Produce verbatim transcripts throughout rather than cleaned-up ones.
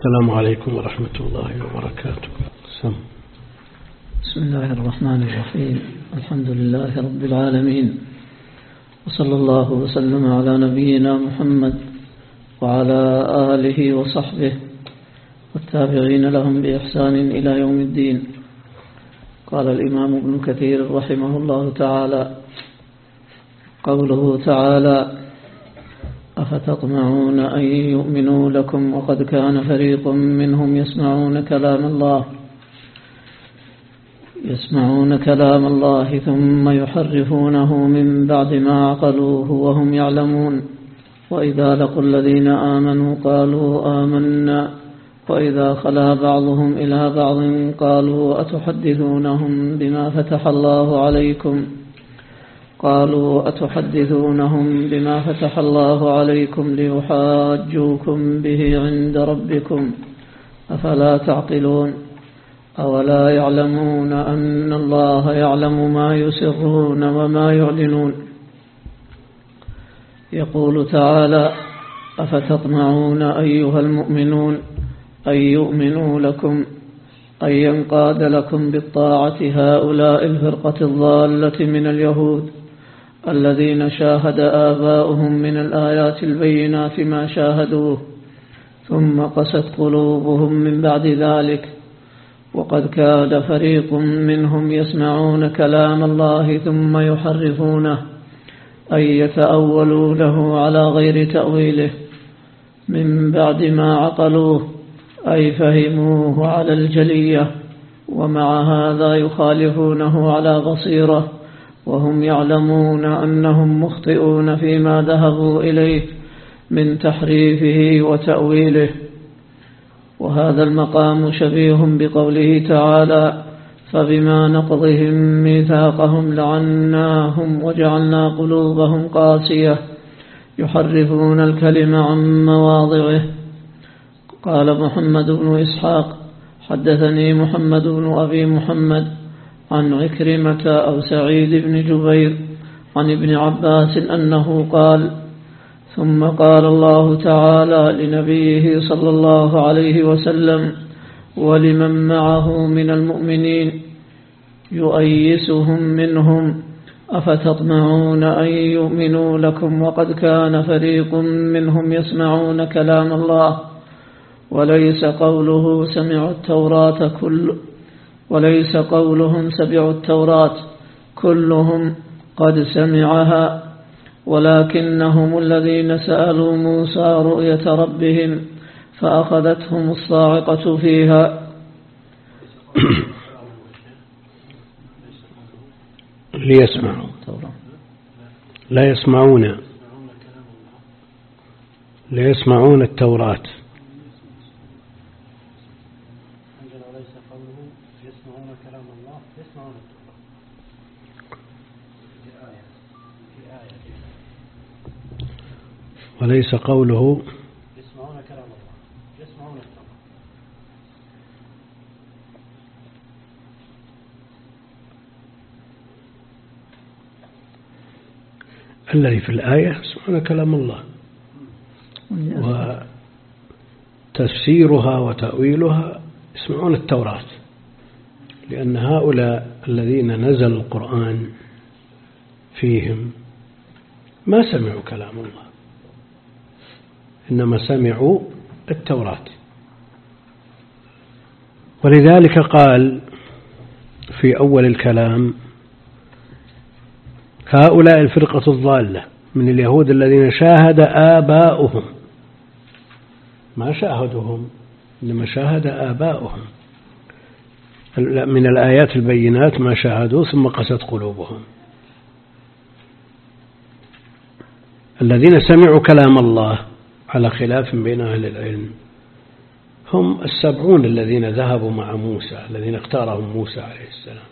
السلام عليكم ورحمة الله وبركاته. سم. بسم الله الرحمن الرحيم. الحمد لله رب العالمين، وصلى الله وسلم على نبينا محمد وعلى آله وصحبه والتابعين لهم بإحسان إلى يوم الدين. قال الإمام ابن كثير رحمه الله تعالى: قوله تعالى: أفتطمعون أن يؤمنوا لكم وقد كان فريق منهم يسمعون كلام الله يسمعون كلام الله ثم يحرفونه من بعد ما عقلوه وهم يعلمون، وإذا لقوا الذين آمنوا قالوا آمنا، وإذا خلا بعضهم إلى بعض قالوا أتحدثونهم بما فتح الله عليكم قالوا أتحدثونهم بما فتح الله عليكم ليحاجوكم به عند ربكم أفلا تعقلون؟ أولا يعلمون أن الله يعلم ما يسرون وما يعلنون. يقول تعالى: أفتطمعون أيها المؤمنون أن يؤمنوا لكم، أن ينقاد لكم بالطاعة هؤلاء الفرقة الضالة من اليهود الذين شاهد آباؤهم من الآيات البينات ما شاهدوه، ثم قست قلوبهم من بعد ذلك، وقد كاد فريق منهم يسمعون كلام الله ثم يحرفونه أي يتأولوا له على غير تأويله من بعد ما عقلوه أي فهموه على الجلية، ومع هذا يخالفونه على بصيرة وهم يعلمون أنهم مخطئون فيما ذهبوا إليه من تحريفه وتأويله. وهذا المقام شبيه بقوله تعالى: فبما نقضهم ميثاقهم لعناهم وجعلنا قلوبهم قاسية يحرفون الكلم عن مواضعه. قال محمد بن إسحاق: حدثني محمد بن أبي محمد عن عكرمة أو سعيد بن جبير عن ابن عباس أنه قال: ثم قال الله تعالى لنبيه صلى الله عليه وسلم ولمن معه من المؤمنين يؤيسهم منهم: أفتطمعون أن يؤمنوا لكم وقد كان فريق منهم يسمعون كلام الله، وليس قوله سمعوا التوراة كل وليس قولهم سمعوا التوراة كلهم قد سمعها، ولكنهم الذين سألوا موسى رؤية ربهم فأخذتهم الصاعقة فيها. ليسمعوا لا يسمعون لا يسمعون التوراة. وليس قوله يسمعون كلام الله يسمعون التوراة. الذي في الآية يسمعون كلام الله، وتفسيرها وتأويلها يسمعون التوراة، لأن هؤلاء الذين نزل القرآن فيهم ما سمعوا كلام الله، إنما سمعوا التوراة. ولذلك قال في أول الكلام: هؤلاء الفرقة الضالة من اليهود الذين شاهد آباؤهم، ما شاهدهم إنما شاهد آباؤهم من الآيات البينات ما شاهدوا ثم قست قلوبهم. الذين سمعوا كلام الله على خلاف بين أهل العلم هم السبعون الذين ذهبوا مع موسى، الذين اختارهم موسى عليه السلام.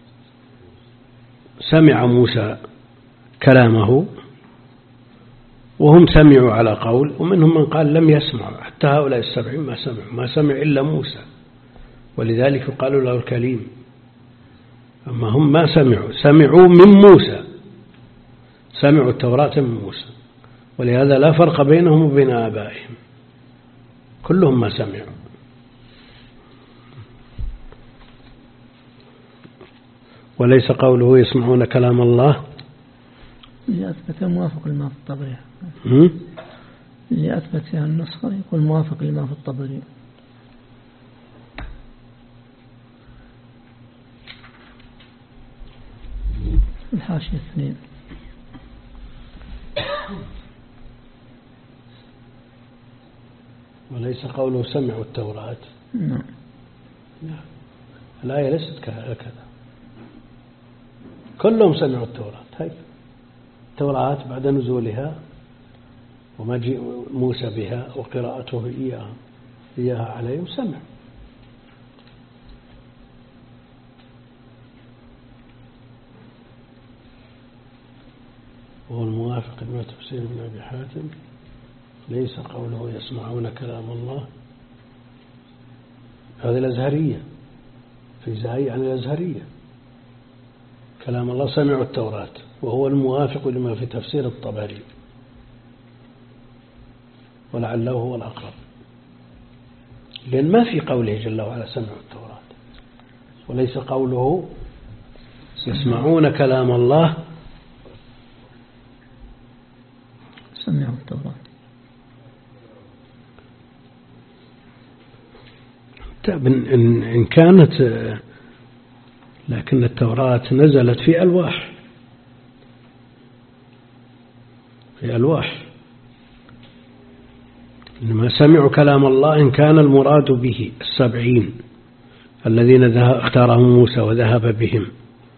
سمع موسى كلامه وهم سمعوا على قول، ومنهم من قال لم يسمعوا، حتى هؤلاء السبعين ما سمعوا، ما سمع إلا موسى، ولذلك قالوا له الكليم. أما هم ما سمعوا، سمعوا من موسى، سمعوا التوراة من موسى، ولهذا لا فرق بينهم وبين آبائهم، كلهم ما سمعوا. وليس قوله يسمعون كلام الله اللي أثبت موافق لما في الطبري. م? اللي أثبت فيها النسخة يقول موافق لما في الطبري. الحاشية اثنين. وليس قوله سمعوا التوراة. نعم. الآية ليست هكذا، كلهم سمعوا التوراة. هاي التوراة بعد نزولها ومجيء موسى بها وقراءته إياها إياها عليهم سمع. وهو الموافق لما تفسير ابن أبي حاتم ليس قوله يسمعون كلام الله. هذه الأزهرية في زاي عن الأزهرية، كلام الله سمعوا التوراة، وهو الموافق لما في تفسير الطبري، ولعله هو الأقرب، لأن ما في قوله جل وعلا سمعوا التوراة، وليس قوله يسمعون كلام الله سمعوا التوراة. إن كانت، لكن التوراة نزلت في ألواح، في ألواح، إنما سمعوا كلام الله إن كان المراد به السبعين الذين اختارهم موسى وذهب بهم،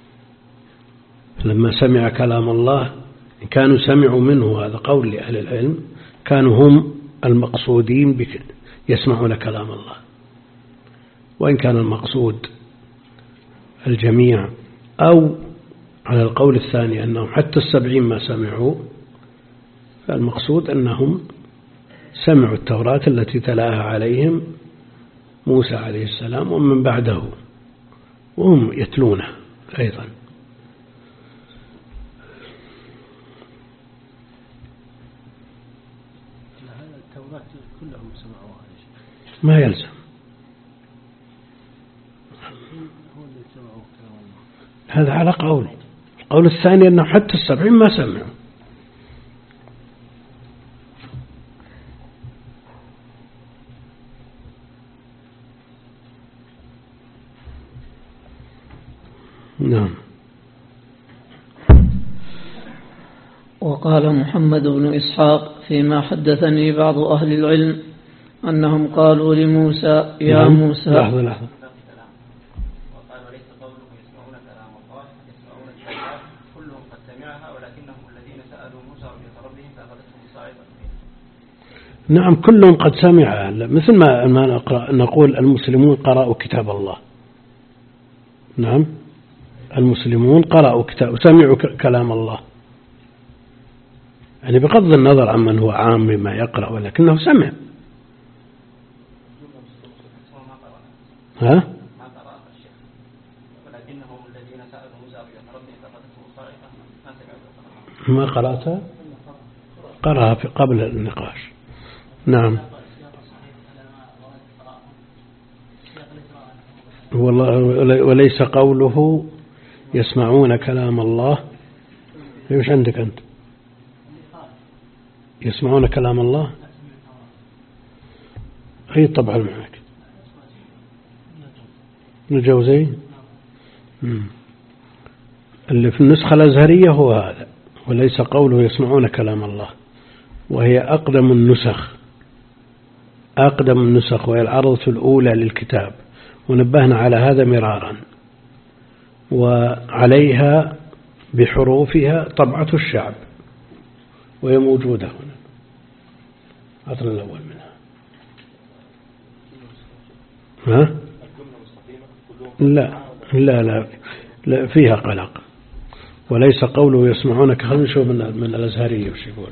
لما سمع كلام الله إن كانوا سمعوا منه، هذا قول لأهل العلم، كانوا هم المقصودين بك يسمعون كلام الله. وإن كان المقصود الجميع، أو على القول الثاني أنهم حتى السبعين ما سمعوا، فالمقصود أنهم سمعوا التوراة التي تلاها عليهم موسى عليه السلام ومن بعده، وهم يتلونها أيضا. التوراة كلهم سمعوها ما يلزم، هذا على قول. القول الثاني أنه حتى السبعين ما سمعوا. نعم. وقال محمد بن إسحاق فيما حدثني بعض أهل العلم أنهم قالوا لموسى يا نعم. موسى لحظة لحظة. وقال وليس قوله يسمعون كلام الله يسمعون التوراة كلهم قد سمعها ولكنهم الذين سألوا موسى رؤية ربهم فأخذتهم الصاعقة. نعم كلهم قد سمعها، مثل ما نقرأ نقول المسلمون قرأوا كتاب الله. نعم المسلمون قرأوا كتاب وسمعوا كلام الله، يعني بغض النظر عمن هو عام بما يقرأ، ولكنه سمع. ها؟ ما قرأ الشيخ ولكنهم الذين سألوا موسى رؤية ربهم فأخذتهم الصاعقة ما سمعوا. ما قرأتها؟ قرأها في قبل النقاش. نعم. والله وليس قوله يسمعون كلام الله. ايش عندك أنت؟ يسمعون كلام الله. أي طبعا معك الجوزي اللي في النسخة الأزهرية هو هذا، وليس قوله يسمعون كلام الله، وهي أقدم النسخ، أقدم النسخ، وهي العرضة الأولى للكتاب، ونبهنا على هذا مرارا، وعليها بحروفها طبعة الشعب، وهي موجودة هنا العطر الأول منها. ها؟ لا لا لا, لا فيها قلق. وليس قوله يسمعونك، خلينا نشوف من, من الأزهرية وش يقول.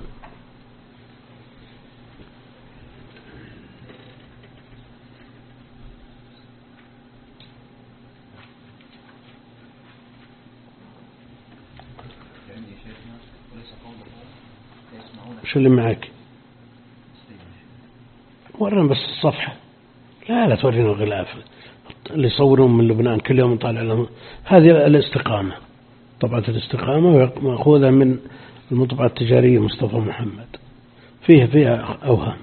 شو اللي معك؟ ورنا بس الصفحة، لا لا تورينا الغلاف، اللي يصورون من لبنان كل يوم طالع لهم. هذه الاستقامة، طبعة الاستقامة مأخوذة من المطبعة التجارية مصطفى محمد، فيها فيها أوهام.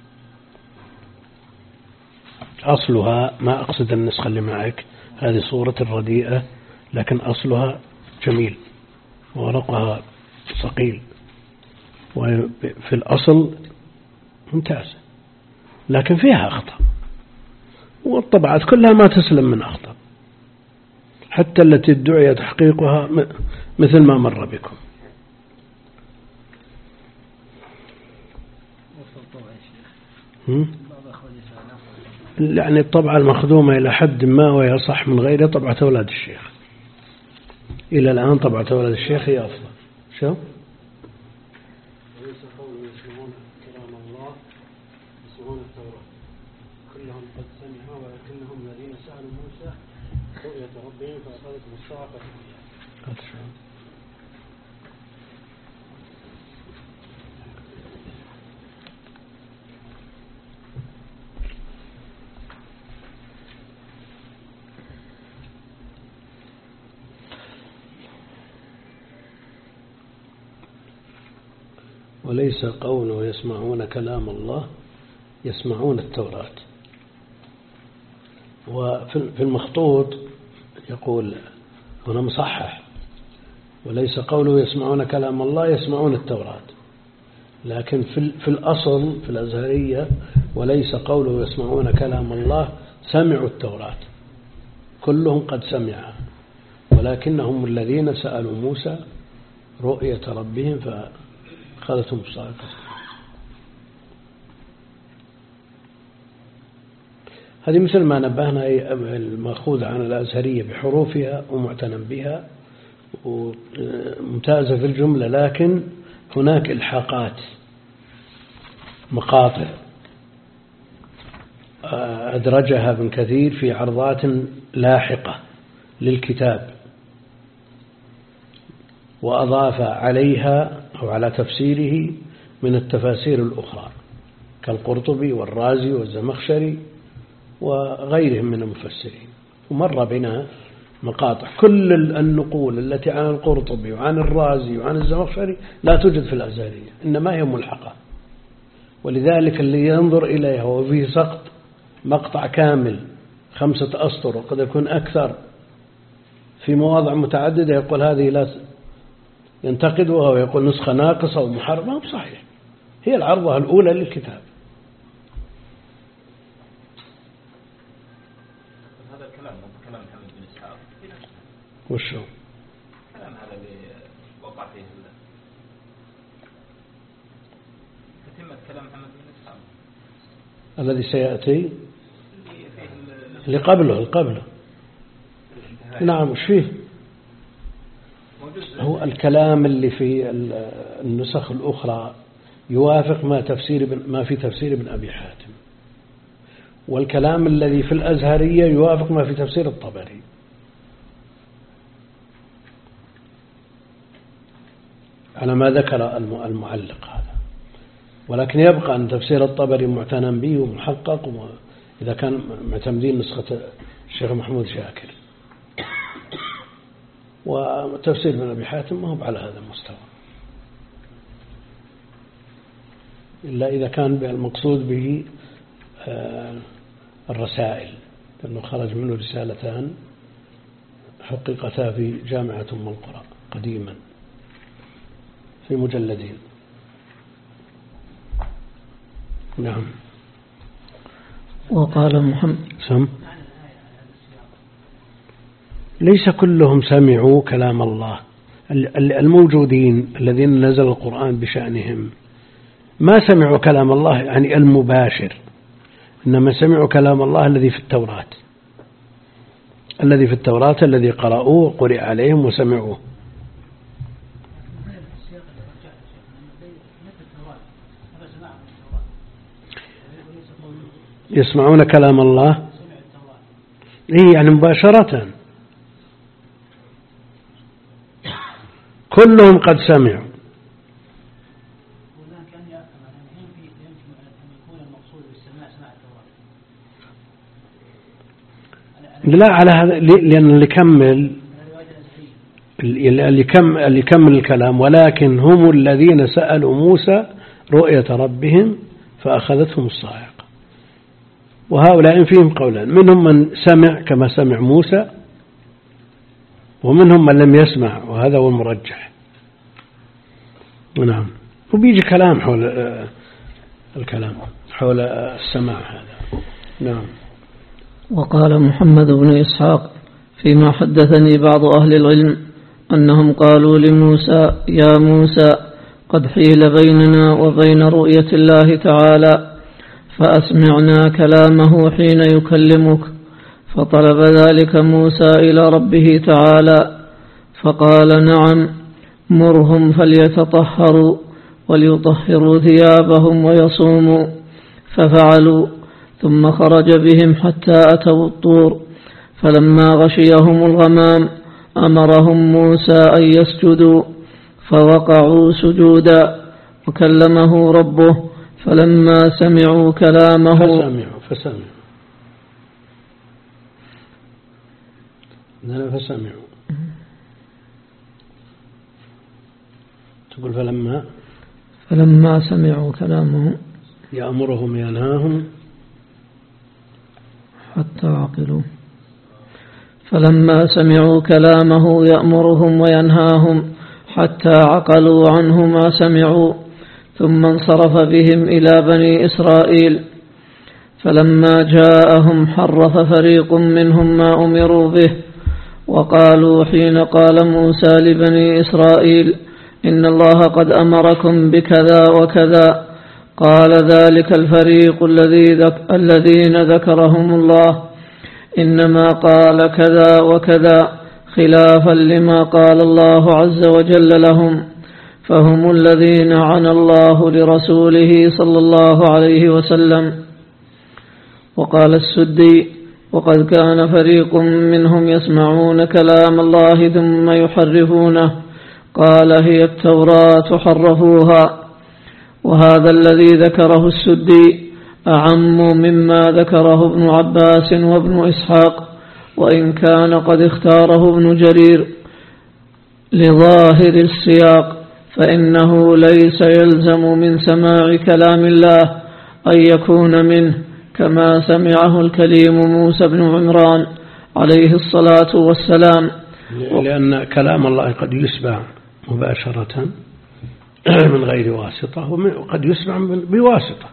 أصلها ما أقصد النسخة اللي معك، هذه صورة رديئة، لكن أصلها جميل وورقها ثقيل وفي الأصل ممتازة، لكن فيها أخطاء، والطبعات كلها ما تسلم من أخطاء، حتى التي ادعي تحقيقها مثل ما مر بكم. يعني الطبعة المخدومة إلى حد ما وهي صح من غيرها طبعة أولاد الشيخ. إلى الآن طبعة أولاد الشيخ هي أفضل. شو؟ وليس قوله يسمعون كلام الله يسمعون التوراة كلهم قد سمعوا ولكنهم الذين سألوا موسى رؤية ربهم فأخذتهم الصاعقة. وليس قوله يسمعون كلام الله يسمعون التوراة. وفي المخطوط يقول هنا مصحح وليس قوله يسمعون كلام الله يسمعون التوراة، لكن في الأصل في الأزهرية وليس قوله يسمعون كلام الله سمعوا التوراة كلهم قد سمعها ولكنهم الذين سألوا موسى رؤية ربهم فأخذتهم الصاعقة. هذه مثل ما نبهنا المأخوذ عن الأزهرية بحروفها ومعتنى بها وممتازة في الجملة، لكن هناك إلحاقات مقاطع أدرجها ابن كثير في عرضات لاحقة للكتاب وأضاف عليها أو على تفسيره من التفاسير الأخرى كالقرطبي والرازي والزمخشري وغيرهم من المفسرين. ومر بنا مقاطع كل النقول التي عن القرطبي وعن الرازي وعن الزمخشري لا توجد في الأزهرية، إنما هي ملحقة، ولذلك اللي ينظر إليها وفيه سقط مقطع كامل خمسة أسطر وقد يكون أكثر في مواضع متعددة يقول هذه لا ينتقدها ويقول نسخة ناقصة ومحرمة. صحيح، هي العرضة الأولى للكتاب. هذا الكلام كلام محمد بن إسحاق وشو كلام هذا اللي وقع فيه تتمة كلام محمد بن إسحاق الذي سيأتي اللي قبله اللي قبله نعم. وش فيه؟ هو الكلام اللي في النسخ الأخرى يوافق ما تفسير ما في تفسير ابن أبي حاتم، والكلام الذي في الأزهرية يوافق ما في تفسير الطبري. على ما ذكر المعلق هذا، ولكن يبقى أن تفسير الطبري معتنى به ومحقق إذا كان معتمدين نسخة الشيخ محمود شاكر، وتفسير ابن أبي حاتم ما هو على هذا المستوى إلا إذا كان المقصود به الرسائل، لأنه خرج منه رسالتان حققتا في جامعة أم القرى قديما في مجلدين. نعم. وقال محمد سم ليس كلهم سمعوا كلام الله، الموجودين الذين نزل القرآن بشأنهم ما سمعوا كلام الله يعني المباشر، إنما سمعوا كلام الله الذي في التوراة الذي في التوراة الذي قرأوه وقرئ عليهم وسمعوه. يسمعون كلام الله إيه يعني مباشرة كلهم قد سمعوا. لا على هذا، لأن اللي كمل اللي كم اللي كمل الكلام، ولكن هم الذين سألوا موسى رؤية ربهم فأخذتهم الصاعقة. وهؤلاء فيهم قولان، منهم من سمع كما سمع موسى، ومنهم من لم يسمع، وهذا هو المرجح. نعم. وبيجي كلام حول الكلام حول السماع هذا. نعم. وقال محمد بن إسحاق فيما حدثني بعض أهل العلم أنهم قالوا لموسى: يا موسى قد حيل بيننا وبين رؤية الله تعالى، فأسمعنا كلامه حين يكلمك. فطلب ذلك موسى إلى ربه تعالى، فقال: نعم، مرهم فليتطهروا وليطهروا ثيابهم ويصوموا. ففعلوا، ثم خرج بهم حتى أتوا الطور، فلما غشيهم الغمام أمرهم موسى أن يسجدوا، فوقعوا سجودا، وكلمه ربه، فلما سمعوا كلامه فسمعوا فسمعوا فسمعوا تقول فلما فلما سمعوا كلامه يأمرهم ينهاهم حتى عقلوا فلما سمعوا كلامه يأمرهم وينهاهم حتى عقلوا عنه ما سمعوا، ثم انصرف بهم إلى بني إسرائيل. فلما جاءهم حرف فريق منهم ما أمروا به، وقالوا حين قال موسى لبني إسرائيل: إن الله قد أمركم بكذا وكذا، قال ذلك الفريق الذي ذك الذين ذكرهم الله إنما قال كذا وكذا خلافا لما قال الله عز وجل لهم، فهم الذين عنى الله لرسوله صلى الله عليه وسلم. وقال السدي: وقد كان فريق منهم يسمعون كلام الله ثم يحرفونه، قال: هي التوراة حرفوها. وهذا الذي ذكره السدي أعم مما ذكره ابن عباس وابن إسحاق، وإن كان قد اختاره ابن جرير لظاهر السياق، فإنه ليس يلزم من سماع كلام الله أن يكون منه كما سمعه الكليم موسى بن عمران عليه الصلاة والسلام، لأن كلام الله قد يسمع مباشرة من غير واسطة، وقد يسمع بواسطة.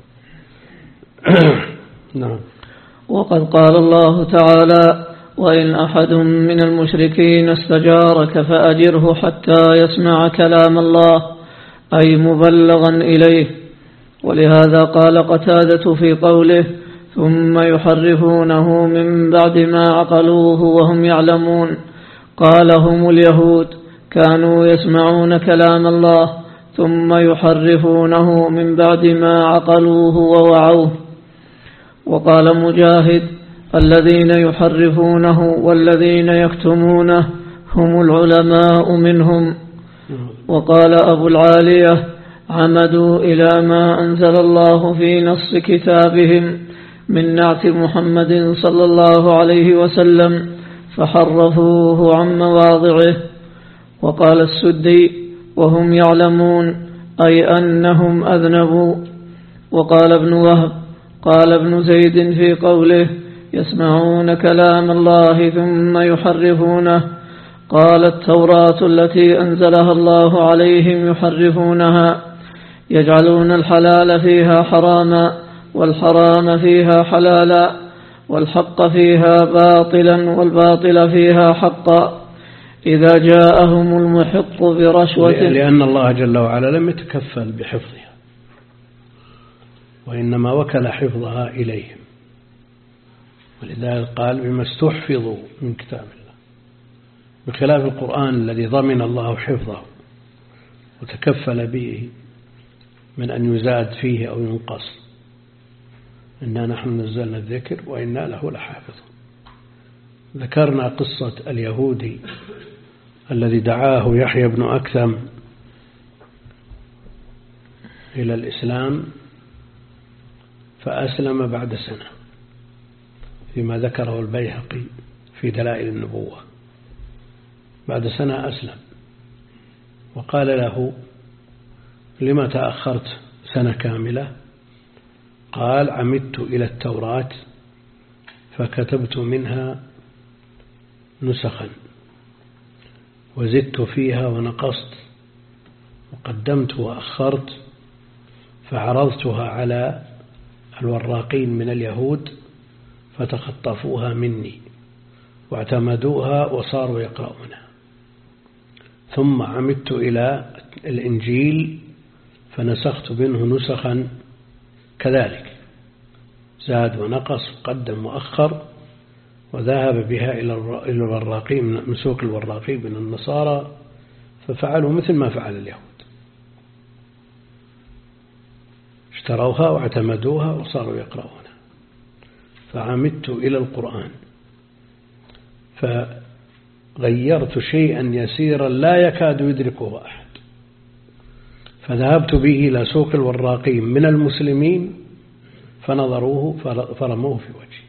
نعم. وقد قال الله تعالى: وإن أحد من المشركين استجارك فأجره حتى يسمع كلام الله، أي مبلغا إليه. ولهذا قال قتادة في قوله: ثم يحرفونه من بعد ما عقلوه وهم يعلمون، قال: هم اليهود كانوا يسمعون كلام الله ثم يحرفونه من بعد ما عقلوه ووعوه. وقال مجاهد: الذين يحرفونه والذين يكتمونه هم العلماء منهم. وقال أبو العالية: عمدوا إلى ما أنزل الله في نص كتابهم من نعت محمد صلى الله عليه وسلم فحرفوه عن مواضعه. وقال السدي: وهم يعلمون أي أنهم أذنبوا. وقال ابن وهب: قال ابن زيد في قوله: يسمعون كلام الله ثم يحرفونه، قال: التوراة التي أنزلها الله عليهم يحرفونها، يجعلون الحلال فيها حراما والحرام فيها حلالا، والحق فيها باطلا والباطل فيها حقا، إذا جاءهم المحق برشوة. لأن الله جل وعلا لم يتكفل بحفظها، وإنما وكل حفظها إليهم، ولذلك قال: بما استحفظوا من كتاب الله، بخلاف القرآن الذي ضمن الله حفظه وتكفل به من أن يزاد فيه أو ينقص. إنا نحن نزلنا الذكر وإنا له لحافظ. ذكرنا قصة اليهودي الذي دعاه يحيى بن أكثم إلى الإسلام فأسلم بعد سنة، فيما ذكره البيهقي في دلائل النبوة. بعد سنة أسلم، وقال له: لما تأخرت سنة كاملة؟ قال: عمدت إلى التوراة فكتبت منها نسخا وزدت فيها ونقصت وقدمت وأخرت، فعرضتها على الوراقين من اليهود فتخطفوها مني واعتمدوها وصاروا يقرؤونها. ثم عمدت إلى الإنجيل فنسخت منه نسخا كذلك، زاد ونقص وقدم وأخر، وذهب بها إلى الوراقين من سوق الوراقين من النصارى ففعلوا مثل ما فعل اليهود، اشتروها واعتمدوها وصاروا يقرؤونها. فعمدت إلى القرآن فغيرت شيئا يسيرا لا يكاد يدركه أحد، فذهبت به إلى سوق الوراقين من المسلمين فنظروه فرموه في وجهي.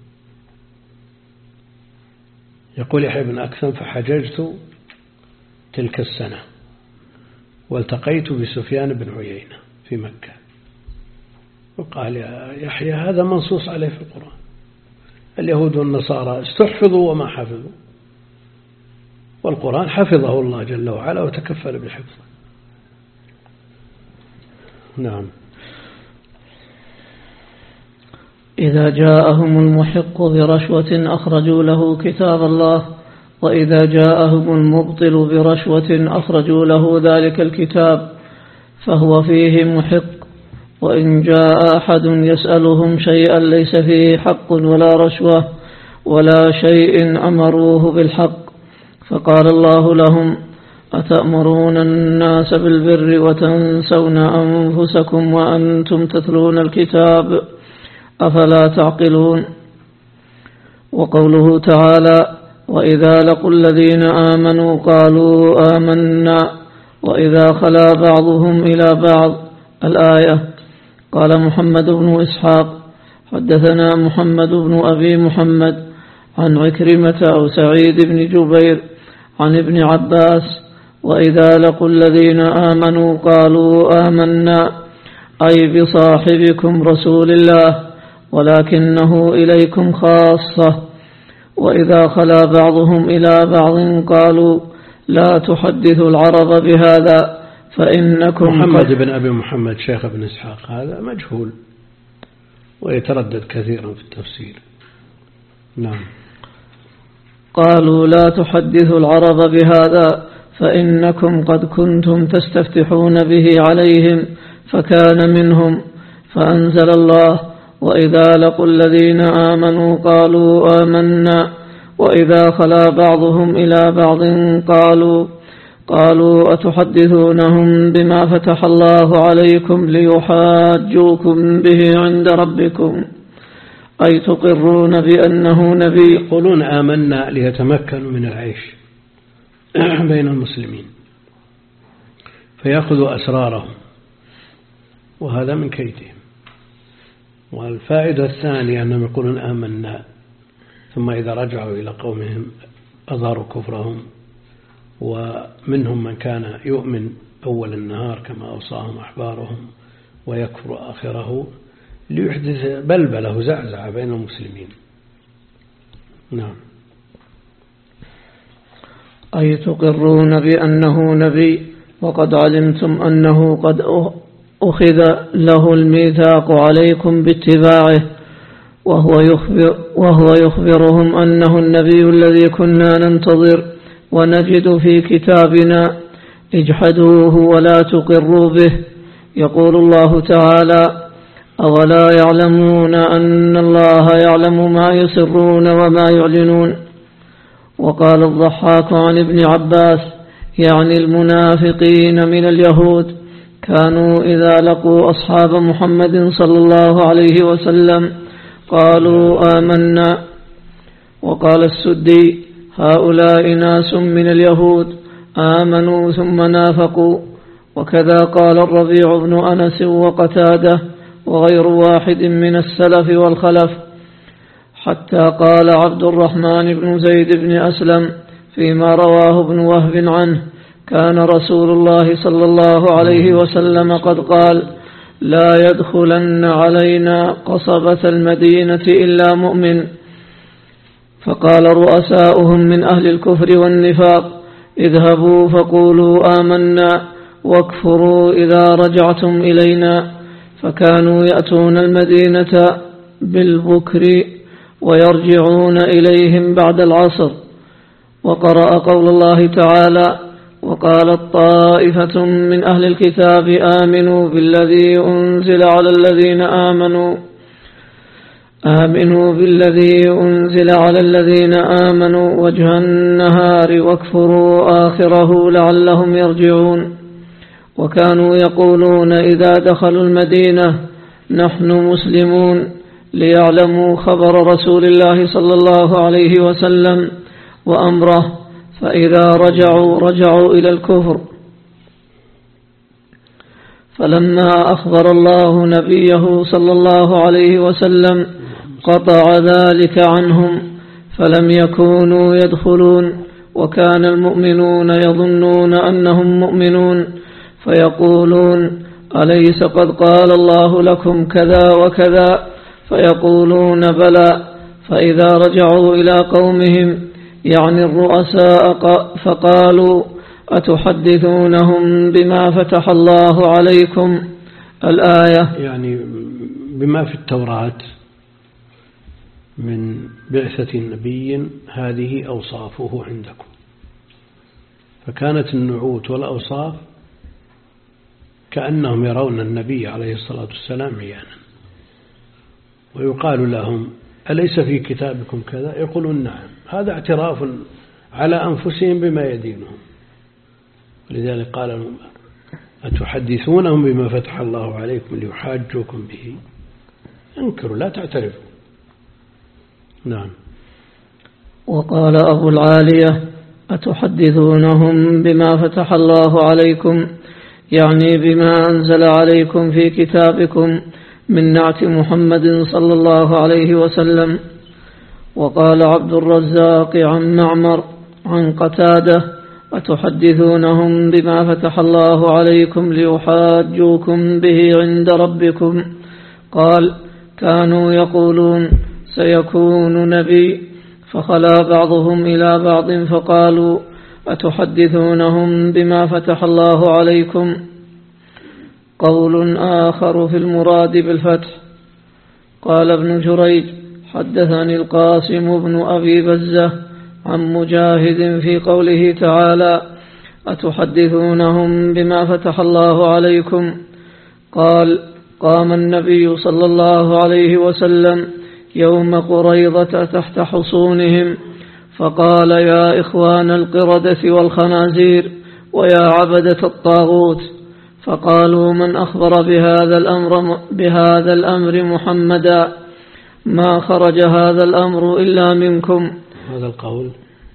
يقول يحيى بن أكثم: فحججت تلك السنة والتقيت بسفيان بن عيينة في مكة، وقال: يا يحيى هذا منصوص عليه في القرآن، اليهود والنصارى استحفظوا وما حفظوا، والقرآن حفظه الله جل وعلا وتكفل بحفظه. نعم. إذا جاءهم المحق برشوة أخرجوا له كتاب الله، وإذا جاءهم المبطل برشوة أخرجوا له ذلك الكتاب، فهو فيه محق. وإن جاء أحد يسألهم شيئا ليس فيه حق ولا رشوة ولا شيء أمروه بالحق، فقال الله لهم: أتأمرون الناس بالبر وتنسون أنفسكم وأنتم تتلون الكتاب أفلا تعقلون. وقوله تعالى: وإذا لقوا الذين آمنوا قالوا آمنا وإذا خلا بعضهم إلى بعض، الآية. قال محمد بن إسحاق: حدثنا محمد بن أبي محمد عن عكرمة أو سعيد بن جبير عن ابن عباس: وإذا لقوا الذين آمنوا قالوا آمنا، أي بصاحبكم رسول الله ولكنه إليكم خاصة. وإذا خلا بعضهم إلى بعض قالوا لا تحدثوا العرب بهذا فإنكم. محمد بن أبي محمد شيخ ابن إسحاق هذا مجهول ويتردد كثيرا في التفسير. نعم. قالوا لا تحدثوا العرب بهذا فإنكم قد كنتم تستفتحون به عليهم فكان منهم، فأنزل الله: وإذا لقوا الذين آمنوا قالوا آمنا وإذا خلا بعضهم إلى بعض قالوا قالوا أتحدثونهم بما فتح الله عليكم ليحاجوكم به عند ربكم، أي تقرون بأنه نبي. يقولون آمنا ليتمكنوا من العيش بين المسلمين فيأخذوا أسرارهم، وهذا من كيدهم. والفائدة الثانية أنهم يقولون آمنا ثم إذا رجعوا إلى قومهم أظهروا كفرهم، ومنهم من كان يؤمن أول النهار كما أوصاهم أحبارهم ويكفر آخره، ليحدث بلبله زعزع بين المسلمين. نعم. أي تقرون بأنه نبي وقد علمتم أنه قد أخذ له الميثاق عليكم باتباعه، وهو يخبر وهو يخبرهم أنه النبي الذي كنا ننتظر ونجد في كتابنا، اجحدوه ولا تقروا به. يقول الله تعالى: أولا يعلمون أن الله يعلم ما يسرون وما يعلنون. وقال الضحاك عن ابن عباس يعني المنافقين من اليهود كانوا إذا لقوا أصحاب محمد صلى الله عليه وسلم قالوا آمنا. وقال السدي: هؤلاء ناس من اليهود آمنوا ثم نافقوا. وكذا قال الربيع بن أنس وقتاده وغير واحد من السلف والخلف. حتى قال عبد الرحمن بن زيد بن أسلم فيما رواه ابن وهب عنه: كان رسول الله صلى الله عليه وسلم قد قال: لا يدخلن علينا قصبة المدينة إلا مؤمن. فقال رؤساؤهم من أهل الكفر والنفاق: اذهبوا فقولوا آمنا واكفروا إذا رجعتم إلينا. فكانوا يأتون المدينة بالبكر ويرجعون إليهم بعد العصر. وقرأ قول الله تعالى: وقالت طائفة من أهل الكتاب آمنوا بالذي أنزل على الذين آمنوا آمنوا بالذي أنزل على الذين آمنوا وجه النهار واكفروا آخره لعلهم يرجعون. وكانوا يقولون إذا دخلوا المدينة: نحن مسلمون، ليعلموا خبر رسول الله صلى الله عليه وسلم وأمره، فإذا رجعوا رجعوا إلى الكفر. فلما أخبر الله نبيه صلى الله عليه وسلم قطع ذلك عنهم، فلم يكونوا يدخلون، وكان المؤمنون يظنون أنهم مؤمنون، فيقولون: أليس قد قال الله لكم كذا وكذا؟ فيقولون: بلى. فإذا رجعوا إلى قومهم يعني الرؤساء فقالوا: أتحدثونهم بما فتح الله عليكم؟ الآية. يعني بما في التوراة من بعثة نبي هذه أوصافه عندكم. فكانت النعوت والأوصاف كأنهم يرون النبي عليه الصلاة والسلام عيانا، ويقال لهم: أليس في كتابكم كذا؟ يقولون: نعم. هذا اعتراف على أنفسهم بما يدينهم. ولذلك قال لهم: أتحدثونهم بما فتح الله عليكم ليحاجوكم به؟ انكروا، لا تعترفوا. نعم. وقال أبو العالية: أتحدثونهم بما فتح الله عليكم، يعني بما أنزل عليكم في كتابكم من نعت محمد صلى الله عليه وسلم. وقال عبد الرزاق عن معمر عن قتادة: أتحدثونهم بما فتح الله عليكم ليحاجوكم به عند ربكم؟ قال: كانوا يقولون: سيكون نبي. فخلا بعضهم إلى بعض فقالوا: أتحدثونهم بما فتح الله عليكم؟ قول آخر في المراد بالفتح. قال ابن جريج: حدثني القاسم بن أبي بزة عن مجاهد في قوله تعالى: أتحدثونهم بما فتح الله عليكم؟ قال: قام النبي صلى الله عليه وسلم يوم قريضة تحت حصونهم فقال: يا إخوان القردة والخنازير ويا عبدة الطاغوت. فقالوا: من أخبر بهذا الأمر, بهذا الأمر محمدا؟ ما خرج هذا الأمر إلا منكم. هذا القول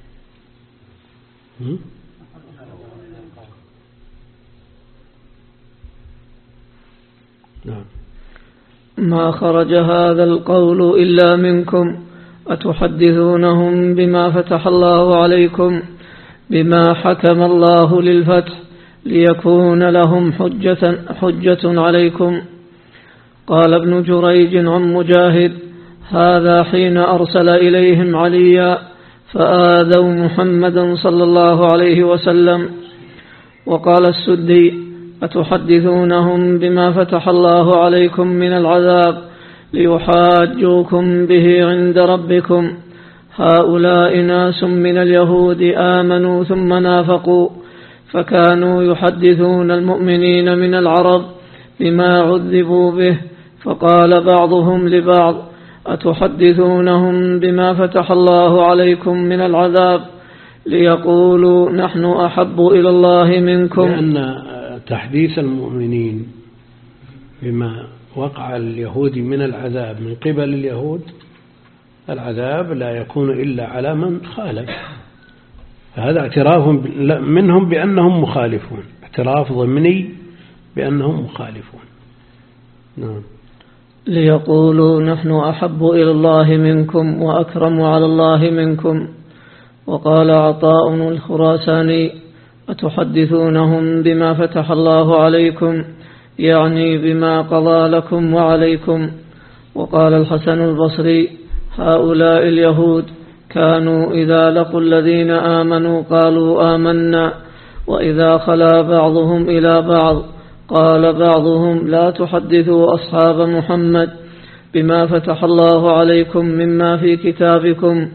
نعم. ما خرج هذا القول إلا منكم. أتحدثونهم بما فتح الله عليكم، بما حكم الله للفتح، ليكون لهم حجة, حجة عليكم. قال ابن جريج عن مجاهد: هذا حين أرسل إليهم عليا فآذوا محمدا صلى الله عليه وسلم. وقال السدي: أتحدثونهم بما فتح الله عليكم من العذاب ليحاجوكم به عند ربكم؟ هؤلاء ناس من اليهود آمنوا ثم نافقوا، فكانوا يحدثون المؤمنين من العرب بما عذبوا به. فقال بعضهم لبعض: أتحدثونهم بما فتح الله عليكم من العذاب ليقولوا نحن أحب إلى الله منكم؟ لأن تحديث المؤمنين بما وقع اليهود من العذاب من قبل اليهود، العذاب لا يكون إلا على من خالف. فهذا اعتراف منهم بأنهم مخالفون، اعتراف ضمني بأنهم مخالفون. نعم. ليقولوا نحن أحب إلى الله منكم وأكرم على الله منكم. وقال عطاء الخراساني: أتحدثونهم بما فتح الله عليكم، يعني بما قضى لكم وعليكم. وقال الحسن البصري: هؤلاء اليهود كانوا إذا لقوا الذين آمنوا قالوا آمنا، وإذا خلا بعضهم إلى بعض قال بعضهم لا تحدثوا أصحاب محمد بما فتح الله عليكم مما في كتابكم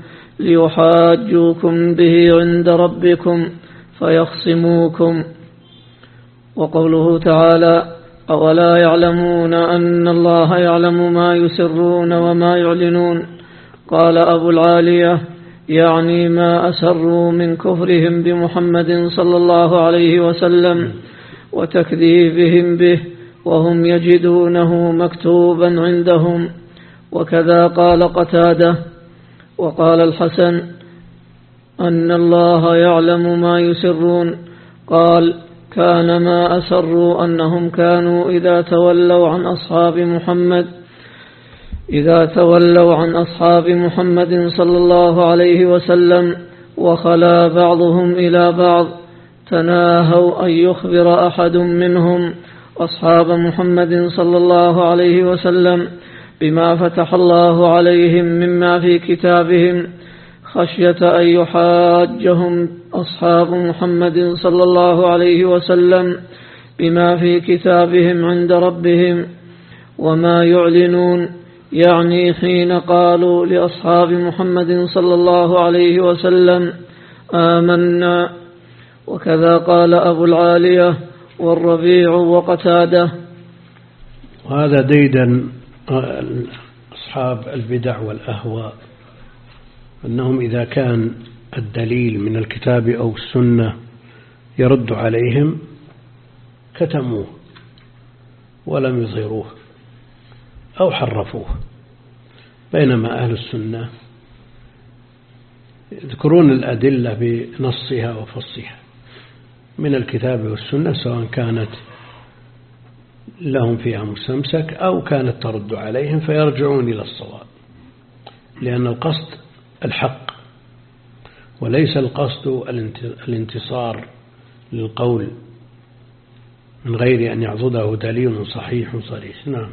ليحاجوكم به عند ربكم فيخصموكم. وقوله تعالى: أولا يعلمون أن الله يعلم ما يسرون وما يعلنون. قال أبو العالية: يعني ما أسروا من كفرهم بمحمد صلى الله عليه وسلم وتكذيبهم به وهم يجدونه مكتوبا عندهم. وكذا قال قتادة. وقال الحسن: أن الله يعلم ما يسرون. قال: كان ما أسروا أنهم كانوا إذا تولوا عن أصحاب محمد إذا تولوا عن أصحاب محمد صلى الله عليه وسلم وخلا بعضهم إلى بعض تناهوا أن يخبر أحد منهم أصحاب محمد صلى الله عليه وسلم بما فتح الله عليهم مما في كتابهم، خشية أن يحاجهم أصحاب محمد صلى الله عليه وسلم بما في كتابهم عند ربهم. وما يعلنون يعني حين قالوا لأصحاب محمد صلى الله عليه وسلم آمنا. وكذا قال أبو العالية والربيع وقتادة. وهذا ديدا أصحاب البدع والأهواء، أنهم إذا كان الدليل من الكتاب أو السنة يرد عليهم كتموه ولم يظهروه أو حرفوه، بينما أهل السنة يذكرون الأدلة بنصها وفصها من الكتاب والسنة، سواء كانت لهم فيها مستمسك أو كانت ترد عليهم فيرجعون إلى الصواب، لأن القصد الحق وليس القصد الانتصار للقول من غير أن يعضده دليل صحيح صريح. نعم.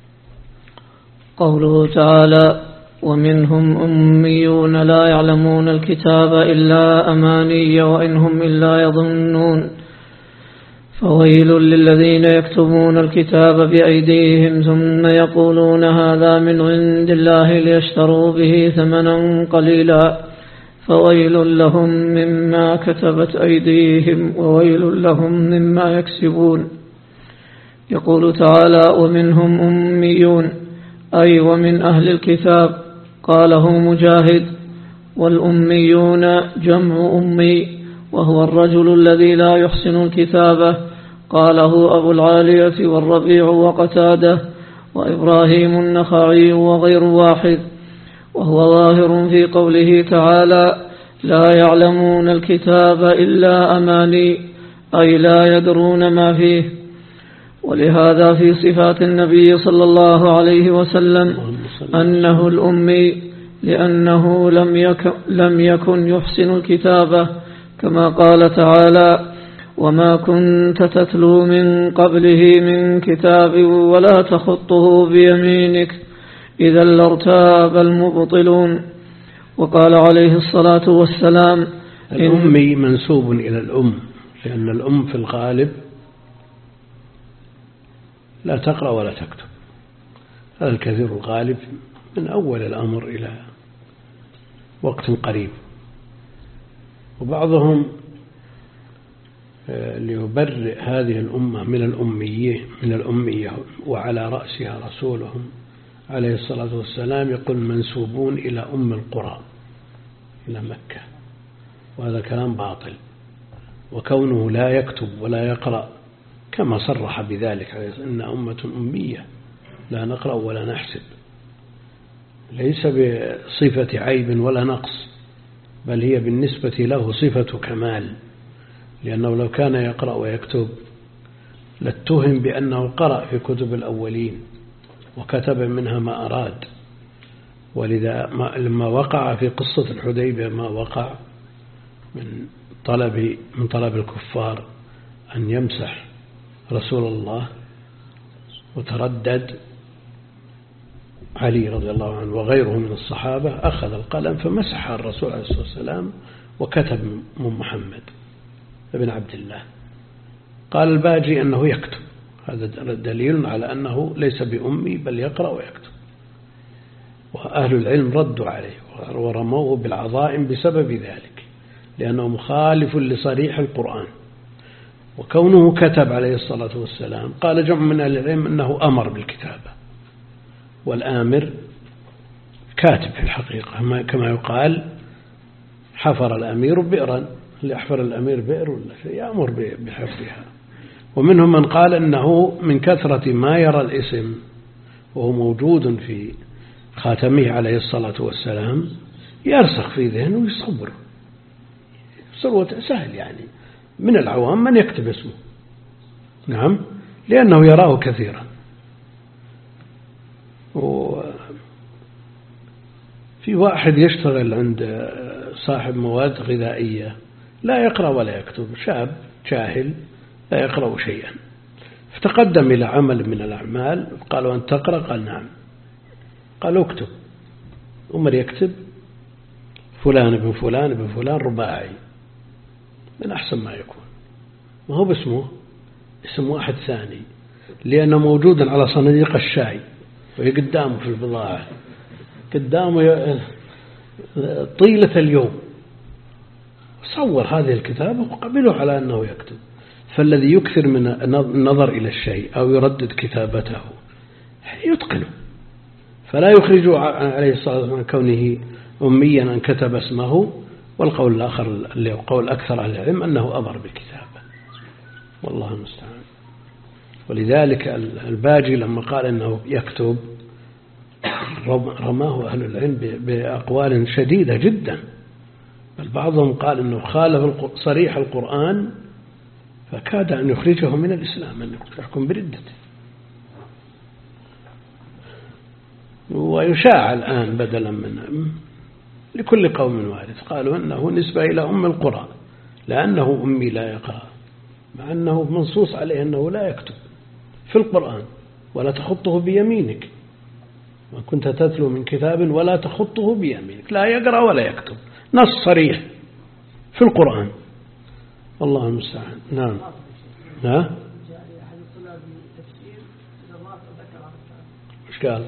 قوله تعالى: ومنهم أميون لا يعلمون الكتاب إلا أماني وإنهم إلا يظنون. فويل للذين يكتبون الكتاب بأيديهم ثم يقولون هذا من عند الله ليشتروا به ثمنا قليلا، فويل لهم مما كتبت أيديهم وويل لهم مما يكسبون. يقول تعالى: ومنهم أميون، أي ومن أهل الكتاب. قاله مجاهد: والأميون جمع أمي، وهو الرجل الذي لا يحسن الكتابة. قاله أبو العالية والربيع وقتادة وإبراهيم النخعي وغير واحد. وهو ظاهر في قوله تعالى: لا يعلمون الكتاب إلا أماني، أي لا يدرون ما فيه. ولهذا في صفات النبي صلى الله عليه وسلم أنه الأمي، لأنه لم يكن, لم يكن يحسن الكتابة، كما قال تعالى: وما كنت تتلو من قبله من كتاب ولا تخطه بيمينك إذا لارتاب المبطلون. وقال عليه الصلاة والسلام: الأمي منسوب إلى الأم، لأن الأم في الغالب لا تقرأ ولا تكتب، هذا الكثير الغالب من أول الأمر إلى وقت قريب. وبعضهم ليبرئ هذه الأمة من الأمية من الأمية وعلى رأسها رسولهم عليه الصلاة والسلام يقول منسوبون إلى أم القرى، إلى مكة، وهذا كلام باطل. وكونه لا يكتب ولا يقرأ كما صرح بذلك: إن أمة أمية لا نقرأ ولا نحسب، ليس بصفة عيب ولا نقص، بل هي بالنسبة له صفة كمال، لأنه لو كان يقرأ ويكتب لاتهم بأنه قرأ في كتب الأولين وكتب منها ما أراد. ولذا لما وقع في قصة الحديبية ما وقع من طلب من طلب الكفار أن يمسح رسول الله، وتردد علي رضي الله عنه وغيره من الصحابة، أخذ القلم فمسح الرسول عليه الصلاة والسلام وكتب من محمد بن عبد الله. قال الباجي أنه يكتب، هذا دليل على أنه ليس بأمي بل يقرأ ويكتب. وأهل العلم ردوا عليه ورموه بالعظائم بسبب ذلك، لأنه مخالف لصريح القرآن. وكونه كتب عليه الصلاة والسلام قال جمع من أهل العلم أنه أمر بالكتابة، والآمر كاتب في الحقيقة، كما يقال حفر الأمير بئرا، اللي يحفر الأمير بئر ولا شيء يأمر بحفرها. ومنهم من قال أنه من كثرة ما يرى الاسم وهو موجود في خاتمه عليه الصلاة والسلام يرسخ في ذهنه ويصبر صلوة سهل، يعني من العوام من يكتب اسمه، نعم، لأنه يراه كثيرا. وفي واحد يشتغل عند صاحب مواد غذائية لا يقرأ ولا يكتب، شاب جاهل لا يقرأ شيئا، فتقدم إلى عمل من الأعمال، قالوا أن تقرأ؟ قال نعم. قالوا اكتب. أمر يكتب فلان ابن فلان ابن فلان رباعي، من أحسن ما يكون، ما هو باسمه، اسم واحد ثاني، لأنه موجود على صناديق الشاي وهي قدامه في البضاعة، قدامه طيلة اليوم. صور هذه الكتابة وقبله على أنه يكتب. فالذي يكثر من النظر إلى الشيء أو يردد كتابته يتقنه، فلا يخرج عليه الصلاة والسلام كونه أميا أن كتب اسمه. والقول الآخر اللي هو قول أكثر أهل العلم أنه أمر بالكتابة، والله المستعان. ولذلك الباجي لما قال أنه يكتب رماه أهل العلم بأقوال شديدة جدا، بل بعضهم قال أنه خالف صريح القرآن فكاد أن يخرجه من الإسلام، أن يحكم بردته. ويشاع الآن بدلا من لكل قوم وارث، قالوا أنه نسبة إلى أم القرى لأنه أمي لا يقرأ، مع أنه منصوص عليه أنه لا يكتب في القرآن. ولا تخطه بيمينك، ما كنت تتلو من كتاب ولا تخطه بيمينك، لا يقرأ ولا يكتب، نص صريح في القرآن، الله المستعان. نعم. ها؟ وش قال؟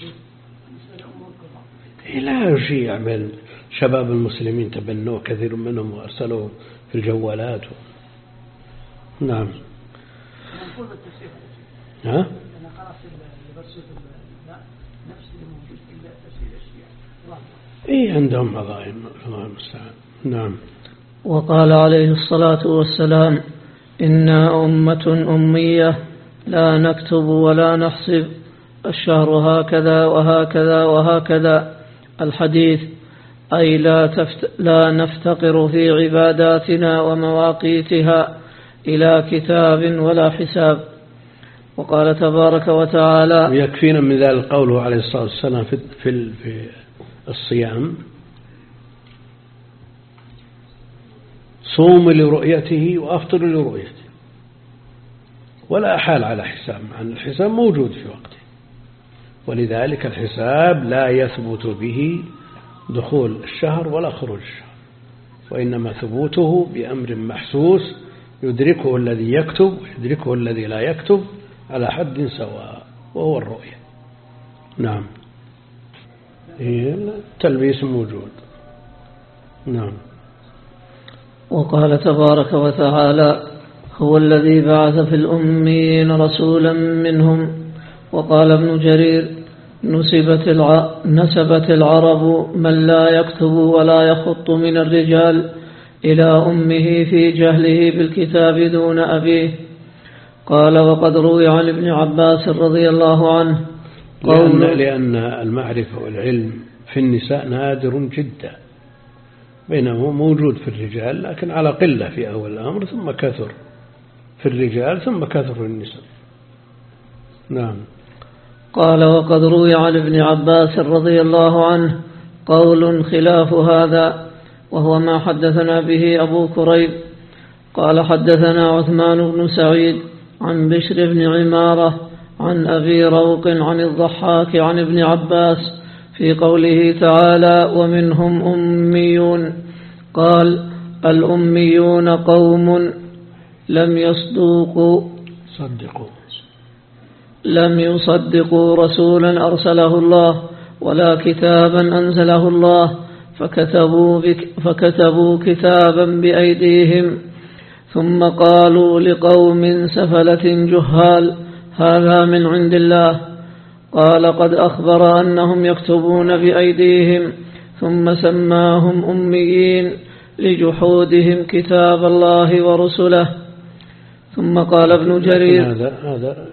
لا شيء يعمل، شباب المسلمين تبنوه كثير منهم وأرسلوه في الجوالات و... نعم. ها؟ إيه عندهم عظائم، الله المستعان. نعم. وقال عليه الصلاة والسلام: إنا أمة أمية لا نكتب ولا نحسب، الشهر هكذا وهكذا وهكذا، الحديث، أي لا, تفت... لا نفتقر في عباداتنا ومواقيتها إلى كتاب ولا حساب. وقال تبارك وتعالى: ويكفينا من ذلك قوله عليه الصلاة والسلام في, في, في الصيام: صوم لرؤيته وأفطر لرؤيته، ولا أحال على حساب، مع أن الحساب موجود في وقته. ولذلك الحساب لا يثبت به دخول الشهر ولا خروج الشهر، وإنما ثبوته بأمر محسوس يدركه الذي يكتب ويدركه الذي لا يكتب على حد سواء، وهو الرؤية. نعم. التلبيس موجود. نعم. وقال تبارك وتعالى: هو الذي بعث في الأميين رسولا منهم. وقال ابن جرير: نسبت, الع... نسبت العرب من لا يكتب ولا يخط من الرجال إلى أمه في جهله بالكتاب دون أبيه. قال: وقد روي عن ابن عباس رضي الله عنه لأن, لأن المعرفة والعلم في النساء نادر جدا، بينما موجود في الرجال لكن على قلة في أول الأمر، ثم كثر في الرجال ثم كثر في النساء. نعم. قال وقد روي عن ابن عباس رضي الله عنه قول خلاف هذا، وهو ما حدثنا به أبو كريب قال حدثنا عثمان بن سعيد عن بشر بن عمارة عن أبي روق عن الضحاك عن ابن عباس في قوله تعالى ومنهم أميون، قال الأميون قوم لم يصدقوا صدقوا لم يصدقوا رسولا أرسله الله ولا كتابا أنزله الله، فكتبوا, بك فكتبوا كتابا بأيديهم ثم قالوا لقوم سفلة جهال هذا من عند الله. قال قد أخبر أنهم يكتبون بأيديهم ثم سماهم أميين لجحودهم كتاب الله ورسله. ثم قال ابن جرير هذا هذا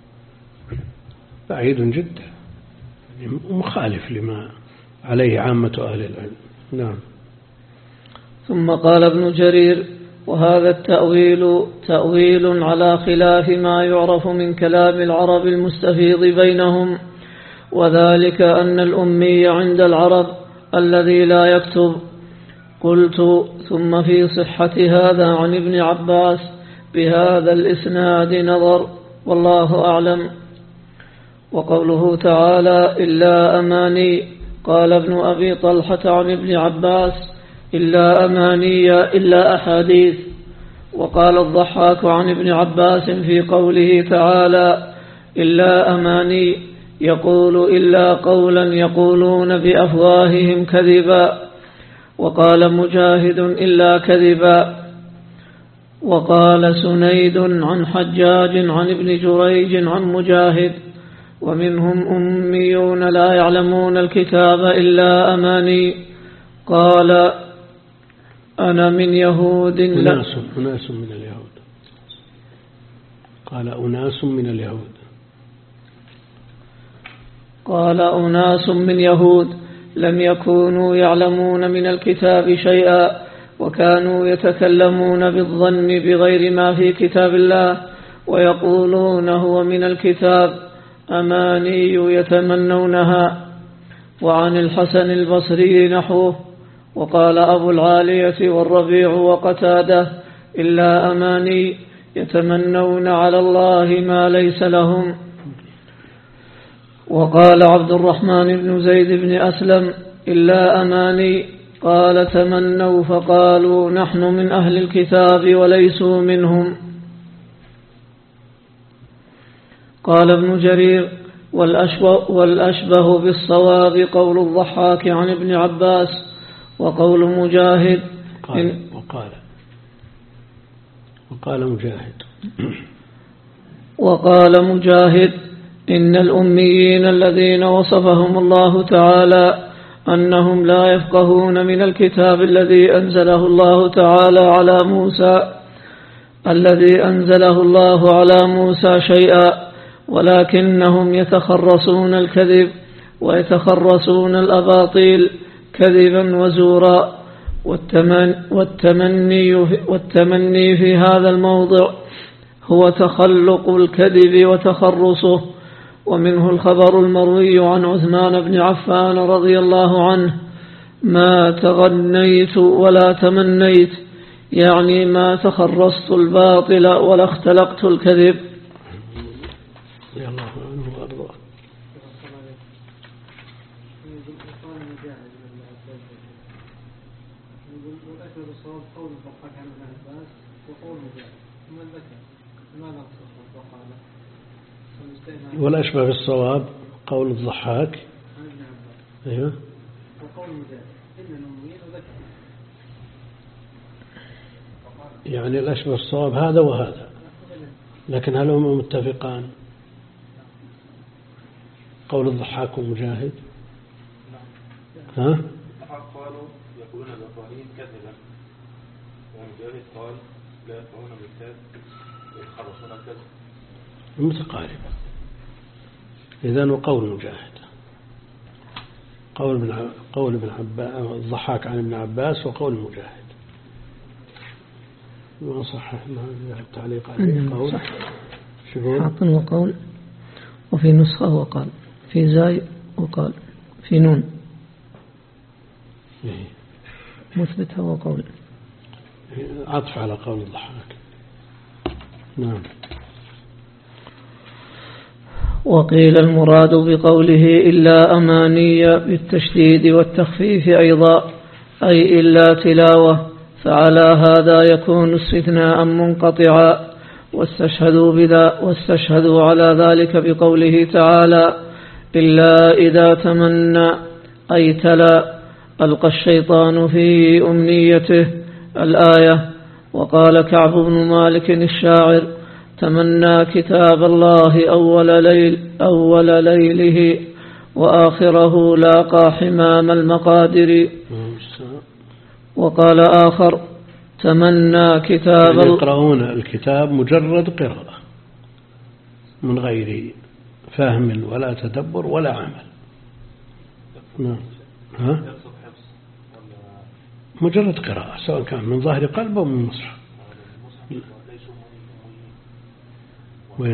بعيد جدا مخالف لما عليه عامة أهل العلم. نعم. ثم قال ابن جرير وهذا التأويل تأويل على خلاف ما يعرف من كلام العرب المستفيض بينهم، وذلك أن الأمي عند العرب الذي لا يكتب. قلت ثم في صحة هذا عن ابن عباس بهذا الإسناد نظر والله أعلم. وقوله تعالى إلا أماني، قال ابن أبي طلحة عن ابن عباس إلا أماني إلا أحاديث. وقال الضحاك عن ابن عباس في قوله تعالى إلا أماني يقول إلا قولا يقولون بأفواههم كذبا. وقال مجاهد إلا كذبا. وقال سنيد عن حجاج عن ابن جريج عن مجاهد ومنهم أميون لا يعلمون الكتاب إلا أماني. قال أنا من يهود أناس, أناس من اليهود. قال أناس من اليهود. قال أناس من يهود لم يكونوا يعلمون من الكتاب شيئا، وكانوا يتكلمون بالظن بغير ما في كتاب الله، ويقولون هو من الكتاب أماني يتمنونها. وعن الحسن البصري نحوه. وقال أبو العالية والربيع وقتاده إلا أماني يتمنون على الله ما ليس لهم. وقال عبد الرحمن بن زيد بن أسلم إلا أماني، قال تمنوا فقالوا نحن من أهل الكتاب وليسوا منهم. قال ابن جرير والأشبه, والأشبه بالصواب قول الضحاك عن ابن عباس وقول مجاهد. قال وقال وقال مجاهد وقال مجاهد إن الأميين الذين وصفهم الله تعالى أنهم لا يفقهون من الكتاب الذي أنزله الله تعالى على موسى الذي أنزله الله على موسى شيئا، ولكنهم يتخرصون الكذب ويتخرصون الأباطيل كذبا وزورا. والتمني, والتمني في هذا الموضع هو تخلق الكذب وتخرصه. ومنه الخبر المروي عن عثمان بن عفان رضي الله عنه ما تغنيت ولا تمنيت، يعني ما تخرصت الباطل ولا اختلقت الكذب. والأشبه بالصواب قول الضحاك. أيوه. يعني الأشبه بالصواب هذا وهذا، لكن هل هم متفقان؟ قول الضحاك ومجاهد. ها؟ قالوا يقولون بأفواههم كذبا، ومجاهد قال لا يفقهون بالكذب يتخرصون الكذب. متقاربة. إذن وقول مجاهد قول ابن قول ابن عباس الضحاك عن ابن عباس وقول مجاهد. ما صح ما التعليق عليه قول حاطن وقول وفي نسخة وقال، في زاي وقال، في نون مثبتها وقول عطف على قول الضحاك. نعم. وقيل المراد بقوله إلا أماني بالتشديد والتخفيف أيضا، أي إلا تلاوة، فعلى هذا يكون استثناء منقطعا. واستشهدوا, بذا واستشهدوا على ذلك بقوله تعالى إلا إذا تمنى، أي تلا ألقى الشيطان في أمنيته الآية. وقال كعب بن مالك الشاعر تمنى كتاب الله أول, ليل أول ليله وآخره لاقى حمام المقادر. وقال آخر تمنى كتاب يعني يقرؤون الكتاب مجرد قراءة من غير فهم ولا تدبر ولا عمل. نعم. ها؟ مجرد قراءة سواء كان من ظاهر قلب أو من مصحف. وين؟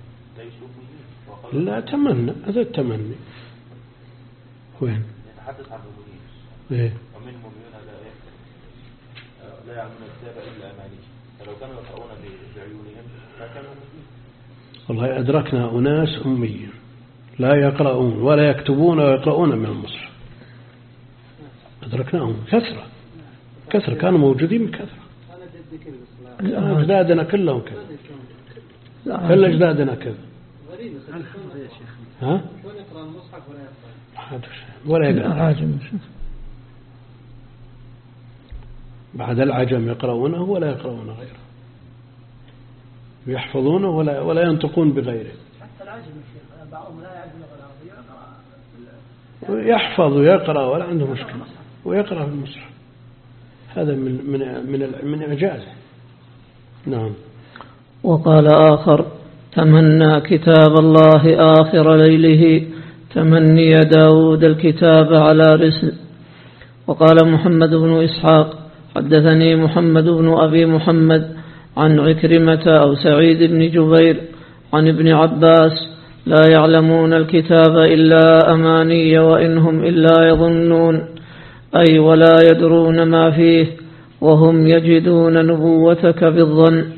لا تمنى، هذا التمني. وين؟ يتحدث عن المؤمنين. إيه؟ ومنهم المؤمنون لا يعلمون الكتاب إلا أماني، فلو كانوا يقرؤون بعيونهم لكانوا مؤمنين. والله أدركنا أناس أميين لا يقرؤون ولا يكتبون ويقرؤون من المصحف، أدركناهم كثرة كثرة، كانوا موجودين بكثرة. أجدادنا كلهم كذا، كل أجدادنا كذا. ها؟ ولا يقرأ بعد العجم يقرؤونه ولا يقرؤون غيره، يحفظونه ولا ولا ينطقون بغيره. حتى العجم الشيخ بعضهم لا يعرف العربية، يحفظ ويقرأ ولا عنده مشكلة، ويقرأ في المصحف. هذا من من من من إعجازه. نعم. وقال آخر تمنى كتاب الله آخر ليله تمني داود الكتاب على رسل. وقال محمد بن إسحاق حدثني محمد بن أبي محمد عن عكرمة أو سعيد بن جبير عن ابن عباس لا يعلمون الكتاب إلا أماني وإنهم إلا يظنون، أي ولا يدرون ما فيه وهم يجدون نبوتك بالظن.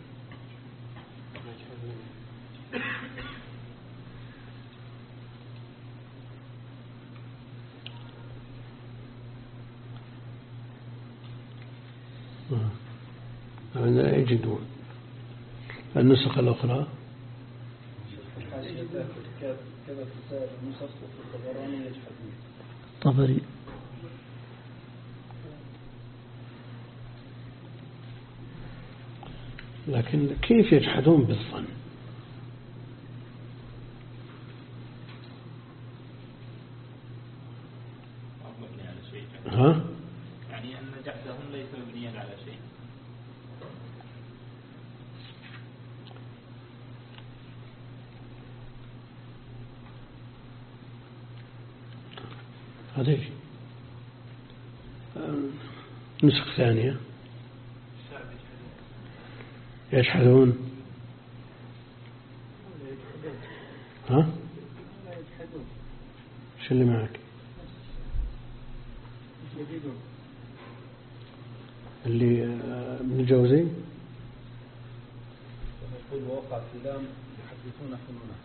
لا يجدون. النسخ الأخرى طبري. لكن كيف يجحدون بالظن؟ ها؟ يعني أن جحدهم ليس مبنيا على شيء. هذه نسخ ثانية يجحدون. ها؟ شو اللي معك؟ اللي ابن الجوزي يقول وقع في لام يحدثون حنونه.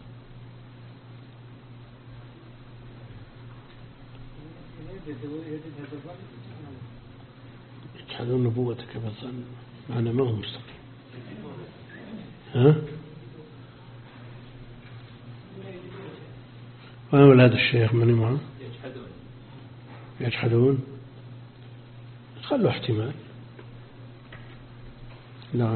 يجحدون نبوتك بالظن، معنى ما هو مستقيم. ها؟ وين ولاد الشيخ من معه؟ يجحدون يجحدون خلوا احتمال. نعم.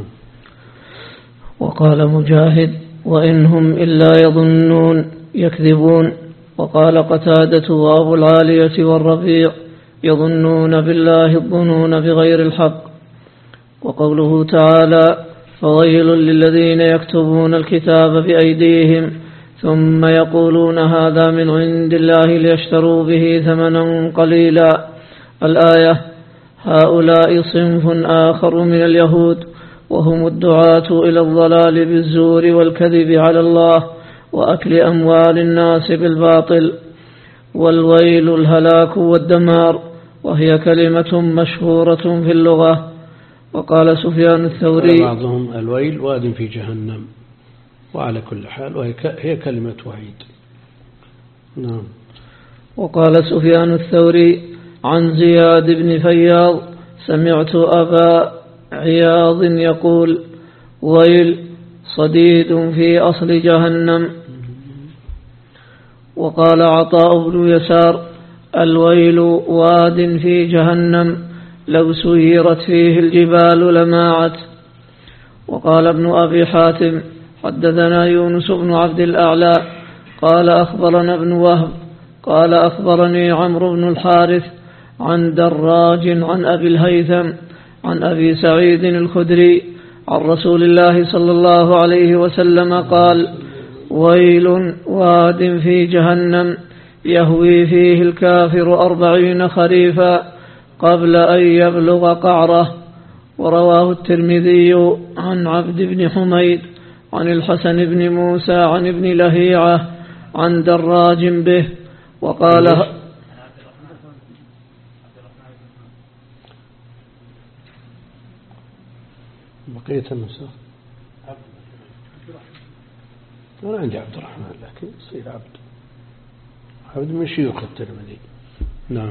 وقال مجاهد وإنهم إلا يظنون يكذبون. وقال قتادة وأبو العالية والربيع يظنون بالله الظنون بغير الحق. وقوله تعالى فويل للذين يكتبون الكتاب بأيديهم ثم يقولون هذا من عند الله ليشتروا به ثمنا قليلا الآية. هؤلاء صنف آخر من اليهود وهم الدعاة إلى الضلال بالزور والكذب على الله وأكل أموال الناس بالباطل. والويل الهلاك والدمار، وهي كلمة مشهورة في اللغة. وقال سفيان الثوري: بعضهم الويل واد في جهنم، وعلى كل حال وهي كلمة وعيد. نعم. وقال سفيان الثوري عن زياد بن فياض: سمعت أبا عياض يقول: ويل صديد في أصل جهنم. وقال عطاء بن يسار: الويل واد في جهنم لو سيرت فيه الجبال لماعت. وقال ابن أبي حاتم: حدثنا يونس بن عبد الأعلى قال أخبرنا ابن وهب قال أخبرني عمرو بن الحارث عن دراج عن أبي الهيثم عن أبي سعيد الخدري عن رسول الله صلى الله عليه وسلم قال: ويل واد في جهنم يهوي فيه الكافر أربعين خريفا قبل أن يبلغ قعره. ورواه الترمذي عن عبد بن حميد عن الحسن بن موسى عن ابن لهيعة عن دراج به. وقال بقية النسخ أنا عندي عبد الرحمن، لكن يصير عبد عبد من شيوخ الترمذي. نعم.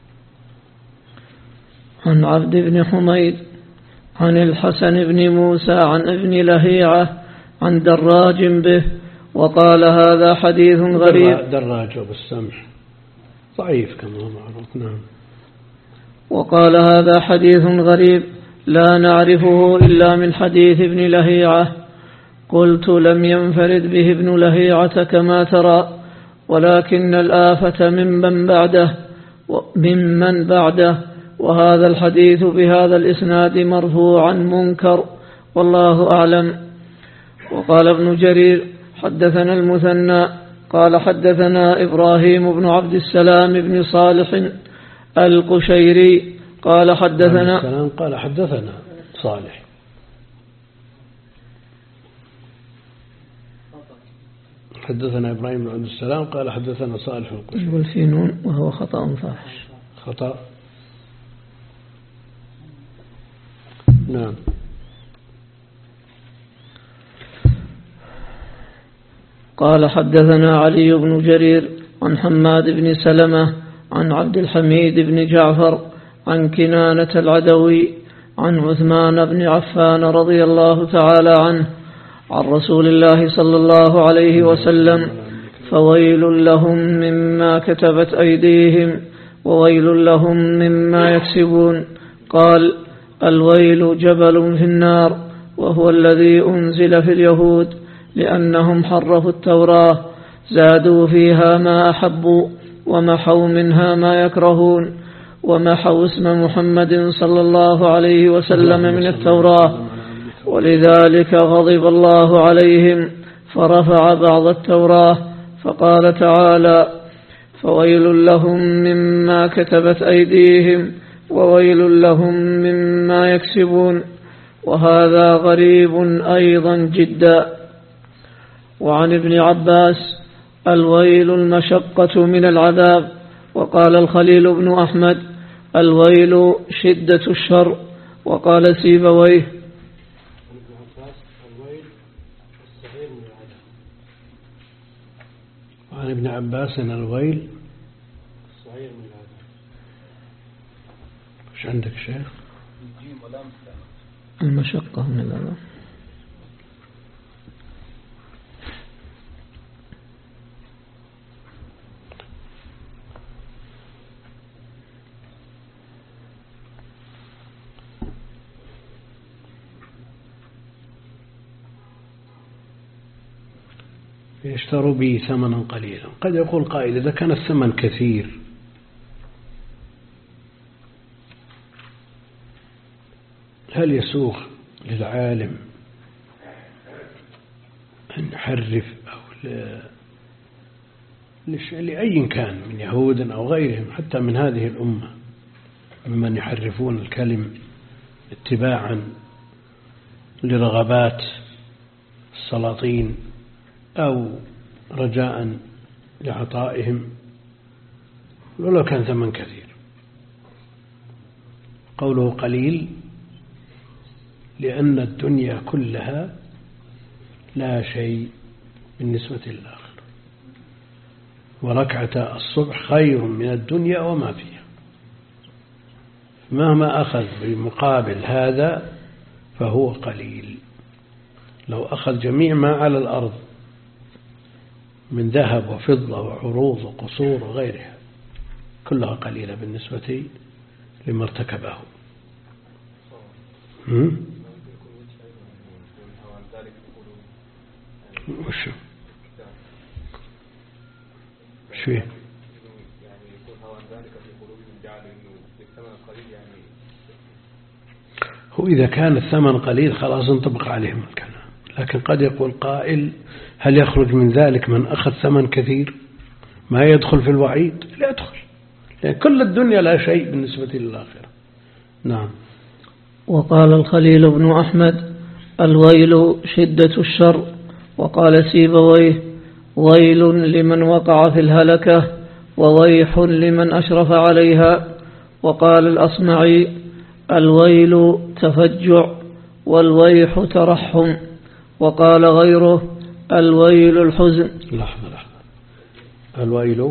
عن عبد بن حميد عن الحسن بن موسى عن ابن لهيعة عن دراج به. وقال هذا حديث غريب. دراج بالسمح ضعيف كما هو معروف. نعم. وقال هذا حديث غريب لا نعرفه إلا من حديث ابن لهيعة. قلت: لم ينفرد به ابن لهيعة كما ترى، ولكن الآفة ممن بعده ممن بعده وهذا الحديث بهذا الإسناد مرفوعا منكر، والله أعلم. وقال ابن جرير: حدثنا المثنى قال حدثنا إبراهيم بن عبد السلام بن صالح القشيري قال حدثنا قال حدثنا صالح حدثنا إبراهيم بن عبد السلام قال حدثنا صالح القشيري. يقول في نون وهو خطأ فاحش. خطأ. نعم. قال حدثنا علي بن جرير عن حماد بن سلمة عن عبد الحميد بن جعفر عن كنانة العدوي عن عثمان بن عفان رضي الله تعالى عنه عن رسول الله صلى الله عليه وسلم: فويل لهم مما كتبت أيديهم وويل لهم مما يكسبون. قال: الويل جبل في النار، وهو الذي أنزل في اليهود، لأنهم حرفوا التوراة زادوا فيها ما أحبوا ومحوا منها ما يكرهون، ومحوا اسم محمد صلى الله عليه وسلم من التوراة، ولذلك غضب الله عليهم فرفع بعض التوراة فقال تعالى: فويل لهم مما كتبت أيديهم وويل لهم مما يكسبون. وهذا غريب أيضا جدا. وعن ابن عباس: الويل المشقة من العذاب. وقال الخليل بن أحمد: الويل شدة الشر. وقال سيبويه: وعن ابن عباس أن الويل ايش عندك شيخ؟ المشقة من العذاب. يشتروا به ثمنا قليلا. قد يقول قائل: إذا كان الثمن كثير هل يسوغ للعالم أن يحرف أو لأي كان من يهود أو غيرهم حتى من هذه الأمة ممن يحرفون الكلم اتباعا لرغبات السلاطين أو رجاء لعطائهم ولو كان ثمن كثير. قوله قليل لأن الدنيا كلها لا شيء بالنسبة للآخرة، وركعة الصبح خير من الدنيا وما فيها، مهما أخذ بمقابل هذا فهو قليل. لو أخذ جميع ما على الأرض من ذهب وفضة وعروض وقصور وغيرها كلها قليلة بالنسبة لما ارتكبه. وشو شو هو إذا كان الثمن قليل خلاص انطبق عليهم الكلام، لكن قد يقول قائل هل يخرج من ذلك من أخذ ثمن كثير ما يدخل في الوعيد؟ لا يدخل، لأن كل الدنيا لا شيء بالنسبة للآخرة. نعم. وقال الخليل بن أحمد الويل شدة الشر. وقال سيبويه ويل لمن وقع في الهلكة وويح لمن أشرف عليها. وقال الأصمعي الويل تفجع والويح ترحم. وقال غيره الويل الحزن. لحظة لحظة، الويل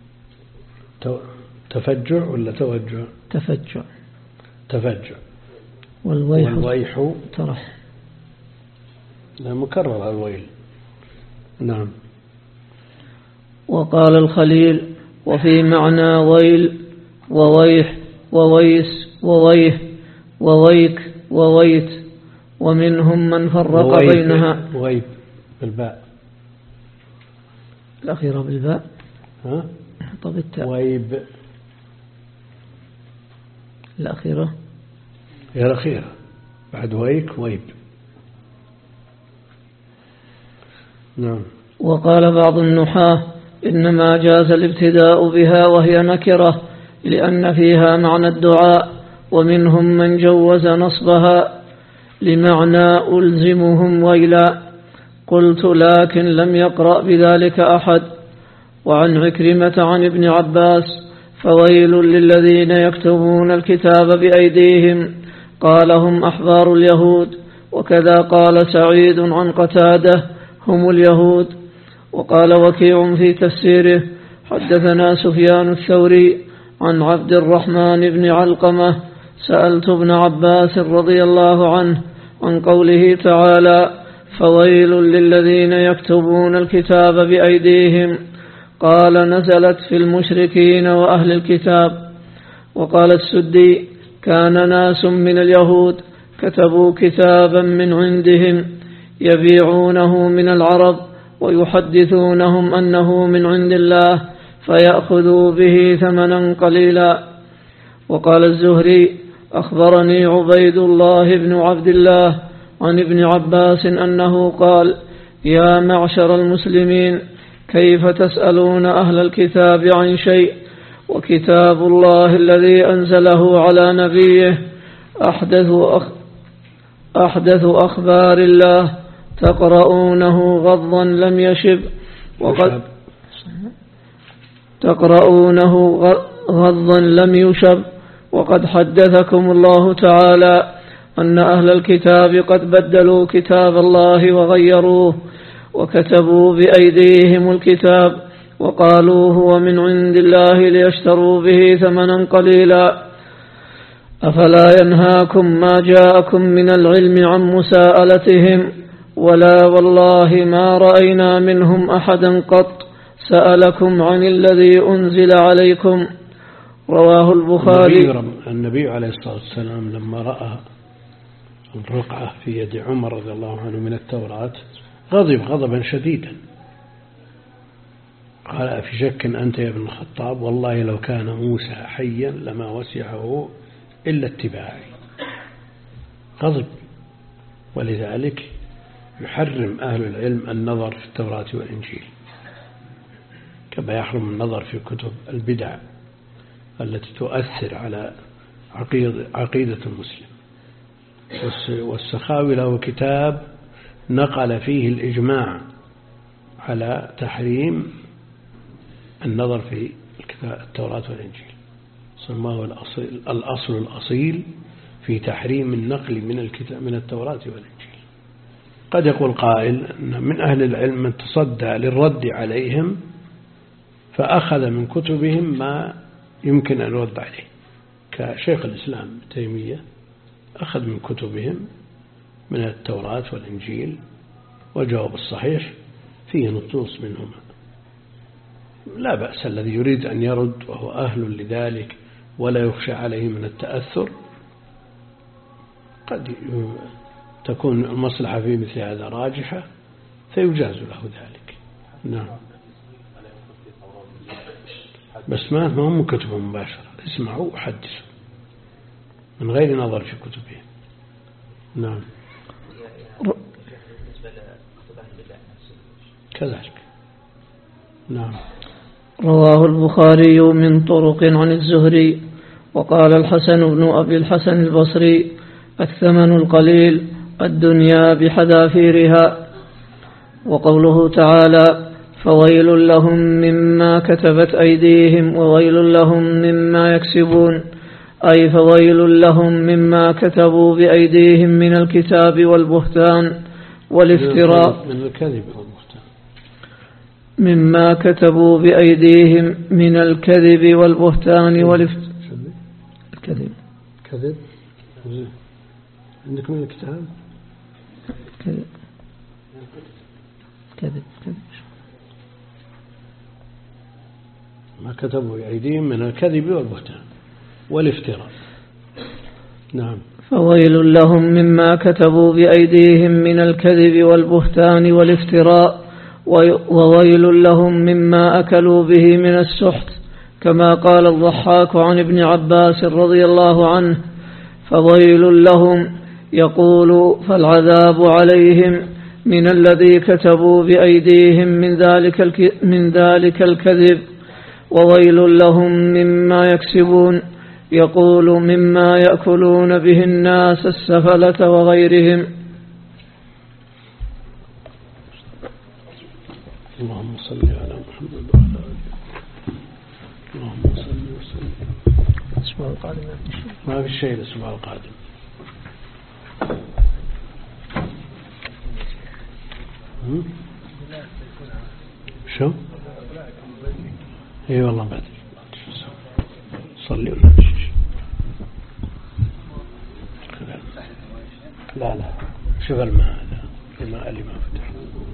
تفجع ولا توجع؟ تفجع. تفجع. والويح, والويح ترحم. لا مكرر الويل. نعم. وقال الخليل وفي معنى ويل وويح وويس وويه وويك وويت، ومنهم من فرق بينها. ويب بالباء الأخيرة بالباء. ها؟ طب التاء. ويب الأخيرة. هي الأخيرة بعد ويك ويب. نعم. وقال بعض النحاة إنما جاز الابتداء بها وهي نكرة لأن فيها معنى الدعاء، ومنهم من جوز نصبها لمعنى ألزمهم ويلا. قلت لكن لم يقرأ بذلك أحد. وعن عكرمة عن ابن عباس فويل للذين يكتبون الكتاب بأيديهم قال هم أحبار اليهود. وكذا قال سعيد عن قتاده هم اليهود. وقال وكيع في تفسيره حدثنا سفيان الثوري عن عبد الرحمن بن علقمة سألت ابن عباس رضي الله عنه عن قوله تعالى فويل للذين يكتبون الكتاب بأيديهم، قال نزلت في المشركين وأهل الكتاب. وقال السدي كان ناس من اليهود كتبوا كتابا من عندهم يبيعونه من العرب ويحدثونهم أنه من عند الله فيأخذوا به ثمنا قليلا. وقال الزهري أخبرني عبيد الله بن عبد الله عن ابن عباس أنه قال يا معشر المسلمين كيف تسألون أهل الكتاب عن شيء وكتاب الله الذي أنزله على نبيه أحدث, أخ أحدث أخبار الله تقرؤونه غضا لم يشب وقد تقرؤونه غضا لم يشب وقد حدثكم الله تعالى أن أهل الكتاب قد بدلوا كتاب الله وغيروه وكتبوا بأيديهم الكتاب وقالوا هو من عند الله ليشتروا به ثمنا قليلا. أفلا ينهاكم ما جاءكم من العلم عن مساءلتهم ولا والله ما رأينا منهم أحدا قط سألكم عن الذي أنزل عليكم. رواه البخاري. النبي عليه الصلاة والسلام لما رأى الرقعة في يد عمر رضي الله عنه من التوراة غضب غضبا شديدا، قال أفي شك أنت يا ابن الخطاب والله لو كان موسى حيا لما وسعه إلا اتباعي. غضب. ولذلك يحرم أهل العلم النظر في التوراة والإنجيل كما يحرم النظر في كتب البدع التي تؤثر على عقيدة المسلم. والسخاوي له كتاب نقل فيه الإجماع على تحريم النظر في التوراة والإنجيل، سماه الأصل, الأصل الأصيل في تحريم النقل من الكتاب من التوراة والإنجيل. قد يقول قائل أن من أهل العلم من تصدى للرد عليهم فأخذ من كتبهم ما يمكن أن يرد عليه، كشيخ الإسلام ابن تيمية أخذ من كتبهم من التوراة والإنجيل، والجواب الصحيح فيه نصوص منهما لا بأس. الذي يريد أن يرد وهو أهل لذلك ولا يخشى عليه من التأثر قد تكون المصلحة في مثل هذا راجحة فيجاز له ذلك. نعم، بس ما هم من كتبهم مباشرة، اسمعوا وحدثوا من غير نظر في كتبهم. نعم كذلك. نعم. رواه البخاري من طرق عن الزهري. وقال الحسن بن أبي الحسن البصري: الثمن القليل الدنيا بحذافيرها. وقوله تعالى: فويل لهم مما كتبت أيديهم وويل لهم مما يكسبون، أي فويل لهم مما كتبوا بأيديهم من الكتاب والبهتان والافتراء من الكذب والبهتان مما كتبوا بأيديهم من الكذب والبهتان والافتراء. الكذب كذب عندكم من الكتاب كذب كذب كذب ما كتبوا بأيديهم من الكذب والبهتان والافتراء. نعم. فويل لهم مما كتبوا بأيديهم من الكذب والبهتان والافتراء، وويل لهم مما أكلوا به من السحت، كما قال الضحاك عن ابن عباس رضي الله عنه: فويل لهم، يقول فالعذاب عليهم من الذي كتبوا بأيديهم من ذلك من ذلك الكذب، وويل لهم مما يكسبون، يقول مما يأكلون به الناس السفلة وغيرهم. اللهم صل على محمد وعلى آله. اللهم صل وسلم. الأسبوع القادم ما في شيء الأسبوع القادم. شو؟ اي والله بعد صلي ولا شيء. لا لا شوف الماء هذا الماء اللي ما فتح.